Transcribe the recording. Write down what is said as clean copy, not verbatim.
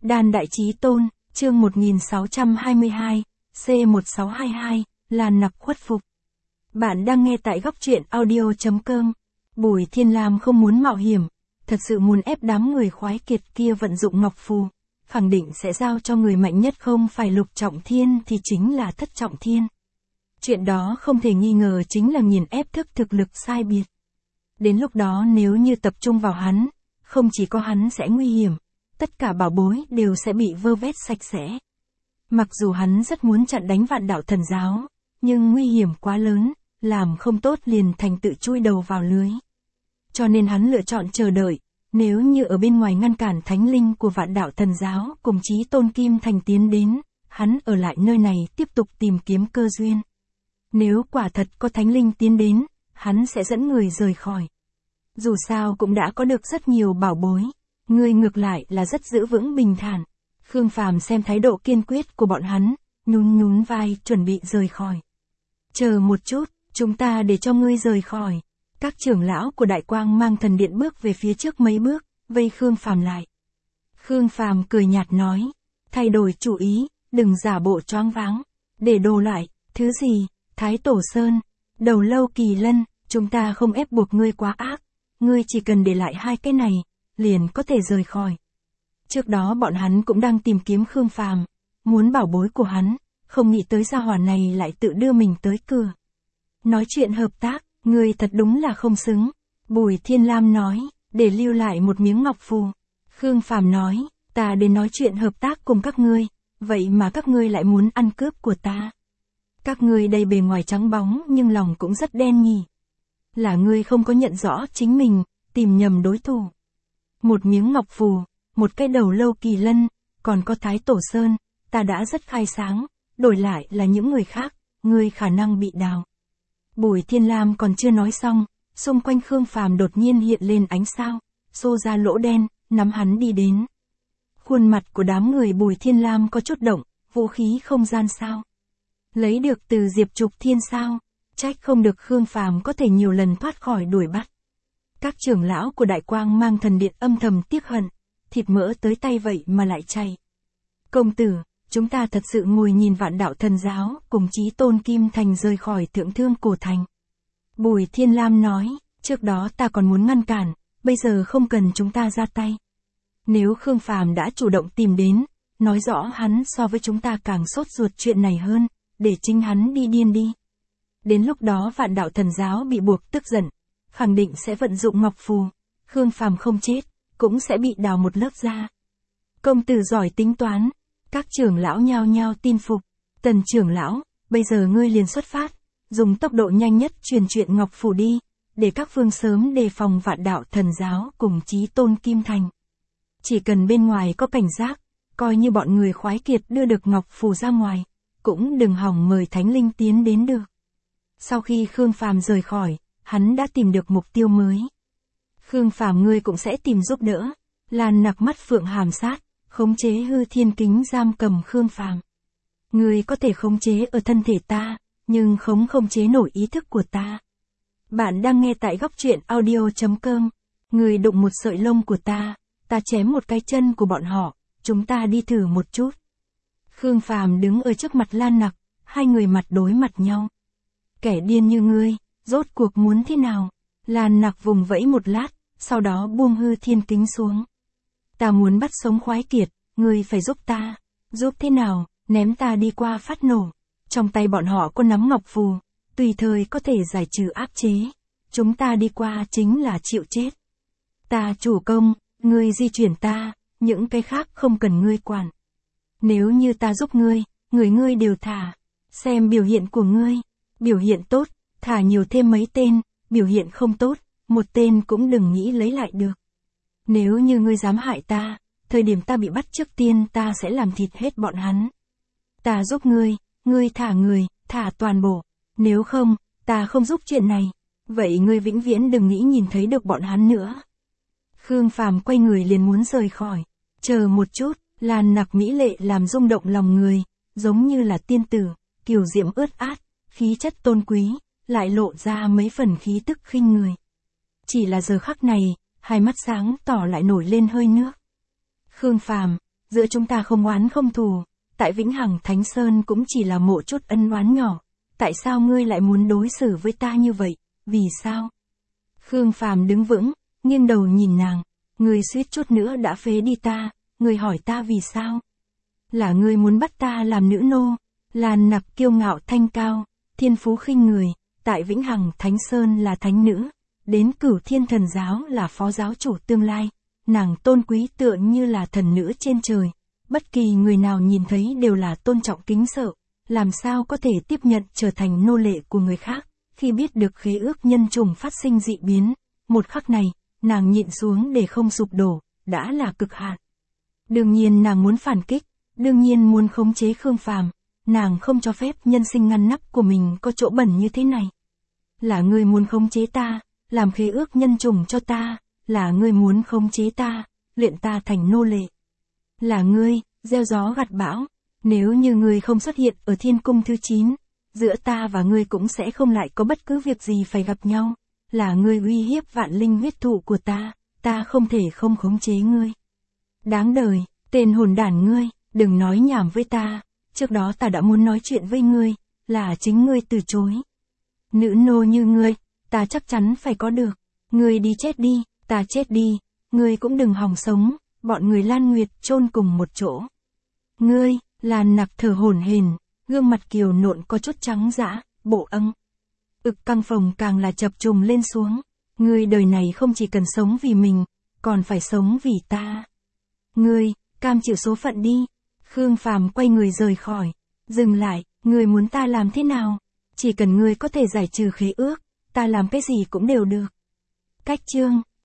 Đan Đại Chí Tôn, chương 1622, C1622, Lan Nặc khuất phục. Bạn đang nghe tại góc truyện audio.com. Bùi Thiên Lam không muốn mạo hiểm, thật sự muốn ép đám người khoái kiệt kia vận dụng ngọc phù, khẳng định sẽ giao cho người mạnh nhất không phải Lục Trọng Thiên thì chính là Thất Trọng Thiên. Chuyện đó không thể nghi ngờ chính là nghiền ép thức thực lực sai biệt. Đến lúc đó nếu như tập trung vào hắn, không chỉ có hắn sẽ nguy hiểm, tất cả bảo bối đều sẽ bị vơ vét sạch sẽ. Mặc dù hắn rất muốn chặn đánh Vạn Đạo Thần Giáo, nhưng nguy hiểm quá lớn, làm không tốt liền thành tự chui đầu vào lưới. Cho nên hắn lựa chọn chờ đợi, nếu như ở bên ngoài ngăn cản thánh linh của Vạn Đạo Thần Giáo cùng Chí Tôn Kim Thành tiến đến, hắn ở lại nơi này tiếp tục tìm kiếm cơ duyên. Nếu quả thật có thánh linh tiến đến, hắn sẽ dẫn người rời khỏi. Dù sao cũng đã có được rất nhiều bảo bối, người ngược lại là rất giữ vững bình thản. Khương Phàm xem thái độ kiên quyết của bọn hắn, nhún vai chuẩn bị rời khỏi. Chờ một chút, chúng ta để cho ngươi rời khỏi. Các trưởng lão của Đại Quang Mang Thần Điện bước về phía trước mấy bước, vây Khương Phàm lại. Khương Phàm cười nhạt nói, thay đổi chủ ý, đừng giả bộ choáng váng. Để đồ lại, thứ gì, Thái Tổ Sơn, Đầu Lâu Kỳ Lân, chúng ta không ép buộc ngươi quá ác. Ngươi chỉ cần để lại hai cái này, liền có thể rời khỏi. Trước đó bọn hắn cũng đang tìm kiếm Khương Phàm, muốn bảo bối của hắn, không nghĩ tới gia hỏa này lại tự đưa mình tới cửa. Nói chuyện hợp tác, ngươi thật đúng là không xứng. Bùi Thiên Lam nói, để lưu lại một miếng ngọc phù. Khương Phàm nói, ta đến nói chuyện hợp tác cùng các ngươi, vậy mà các ngươi lại muốn ăn cướp của ta. Các ngươi đây bề ngoài trắng bóng nhưng lòng cũng rất đen nhỉ. Là ngươi không có nhận rõ chính mình, tìm nhầm đối thủ. Một miếng ngọc phù, một cái đầu lâu kỳ lân, còn có Thái Tổ Sơn, ta đã rất khai sáng, đổi lại là những người khác, ngươi khả năng bị đào. Bùi Thiên Lam còn chưa nói xong, xung quanh Khương Phàm đột nhiên hiện lên ánh sao, xô ra lỗ đen, nắm hắn đi đến. Khuôn mặt của đám người Bùi Thiên Lam có chút động, vũ khí không gian sao. Lấy được từ Diệp Trục Thiên sao, trách không được Khương Phàm có thể nhiều lần thoát khỏi đuổi bắt. Các trưởng lão của Đại Quang Mang Thần Điện âm thầm tiếc hận, thịt mỡ tới tay vậy mà lại chay. Công tử, chúng ta thật sự ngồi nhìn Vạn Đạo Thần Giáo cùng Chí Tôn Kim Thành rời khỏi Thượng Thương Cổ Thành. Bùi Thiên Lam nói, trước đó ta còn muốn ngăn cản, bây giờ không cần chúng ta ra tay. Nếu Khương Phàm đã chủ động tìm đến, nói rõ hắn so với chúng ta càng sốt ruột chuyện này hơn, để chính hắn đi điên đi. Đến lúc đó Vạn Đạo Thần Giáo bị buộc tức giận, khẳng định sẽ vận dụng ngọc phù, Khương Phàm không chết, cũng sẽ bị đào một lớp da. Công tử giỏi tính toán, các trưởng lão nhao nhao tin phục. Tần trưởng lão, bây giờ ngươi liền xuất phát, dùng tốc độ nhanh nhất truyền chuyện ngọc phù đi, để các phương sớm đề phòng Vạn Đạo Thần Giáo cùng Chí Tôn Kim Thành. Chỉ cần bên ngoài có cảnh giác, coi như bọn người khoái kiệt đưa được ngọc phù ra ngoài, cũng đừng hòng mời thánh linh tiến đến được. Sau khi Khương Phàm rời khỏi, hắn đã tìm được mục tiêu mới. Khương Phàm ngươi cũng sẽ tìm giúp đỡ. Lan Nặc mắt phượng hàm sát, khống chế hư thiên kính giam cầm Khương Phàm. Ngươi có thể khống chế ở thân thể ta, nhưng không khống chế nổi ý thức của ta. Bạn đang nghe tại góc truyện audio.com. Ngươi đụng một sợi lông của ta chém một cái chân của bọn họ, chúng ta đi thử một chút. Khương Phàm đứng ở trước mặt Lan Nặc, hai người mặt đối mặt nhau. Kẻ điên như ngươi, rốt cuộc muốn thế nào? Lan Nặc vùng vẫy một lát, sau đó buông hư thiên kính xuống. Ta muốn bắt sống khoái kiệt, ngươi phải giúp ta. Giúp thế nào? Ném ta đi qua phát nổ. Trong tay bọn họ có nắm ngọc phù, tùy thời có thể giải trừ áp chế. Chúng ta đi qua chính là chịu chết. Ta chủ công, ngươi di chuyển ta, những cái khác không cần ngươi quản. Nếu như ta giúp ngươi, ngươi đều thả. Xem biểu hiện của ngươi. Biểu hiện tốt, thả nhiều thêm mấy tên, biểu hiện không tốt, một tên cũng đừng nghĩ lấy lại được. Nếu như ngươi dám hại ta, thời điểm ta bị bắt trước tiên ta sẽ làm thịt hết bọn hắn. Ta giúp ngươi thả người, thả toàn bộ. Nếu không, ta không giúp chuyện này, vậy ngươi vĩnh viễn đừng nghĩ nhìn thấy được bọn hắn nữa. Khương Phàm quay người liền muốn rời khỏi. Chờ một chút, Lan Nặc mỹ lệ làm rung động lòng người, giống như là tiên tử, kiều diễm ướt át, khí chất tôn quý, lại lộ ra mấy phần khí tức khinh người. Chỉ là giờ khắc này, hai mắt sáng tỏ lại nổi lên hơi nước. Khương Phàm, giữa chúng ta không oán không thù, tại Vĩnh Hằng Thánh Sơn cũng chỉ là một chút ân oán nhỏ, tại sao ngươi lại muốn đối xử với ta như vậy, vì sao? Khương Phàm đứng vững, nghiêng đầu nhìn nàng, ngươi suýt chút nữa đã phế đi ta, ngươi hỏi ta vì sao? Là ngươi muốn bắt ta làm nữ nô, Lan Nặc kiêu ngạo thanh cao, thiên phú khinh người, tại Vĩnh Hằng Thánh Sơn là thánh nữ, đến Cửu Thiên Thần Giáo là phó giáo chủ tương lai, nàng tôn quý tựa như là thần nữ trên trời, bất kỳ người nào nhìn thấy đều là tôn trọng kính sợ, làm sao có thể tiếp nhận trở thành nô lệ của người khác, khi biết được khế ước nhân trùng phát sinh dị biến, một khắc này, nàng nhịn xuống để không sụp đổ, đã là cực hạn. Đương nhiên nàng muốn phản kích, đương nhiên muốn khống chế Khương Phàm, nàng không cho phép nhân sinh ngăn nắp của mình có chỗ bẩn như thế này. Là ngươi muốn khống chế ta, làm khế ước nhân trùng cho ta, là ngươi muốn khống chế ta, luyện ta thành nô lệ. Là ngươi, gieo gió gặt bão, nếu như ngươi không xuất hiện ở thiên cung thứ 9, giữa ta và ngươi cũng sẽ không lại có bất cứ việc gì phải gặp nhau. Là ngươi uy hiếp vạn linh huyết thụ của ta không thể không khống chế ngươi. Đáng đời, tên hồn đản ngươi, đừng nói nhảm với ta, trước đó ta đã muốn nói chuyện với ngươi, là chính ngươi từ chối. Nữ nô như ngươi, ta chắc chắn phải có được, ngươi đi chết đi, ta chết đi, ngươi cũng đừng hòng sống, bọn người Lan Nguyệt chôn cùng một chỗ. Ngươi, Lan Nặc thở hổn hển, gương mặt kiều nộn có chút trắng dã, bộ âng. Ực căng phồng càng là chập trùng lên xuống, ngươi đời này không chỉ cần sống vì mình, còn phải sống vì ta. Ngươi, cam chịu số phận đi. Khương Phàm quay người rời khỏi, dừng lại, ngươi muốn ta làm thế nào? Chỉ cần ngươi có thể giải trừ khế ước, ta làm cái gì cũng đều được. Cách chương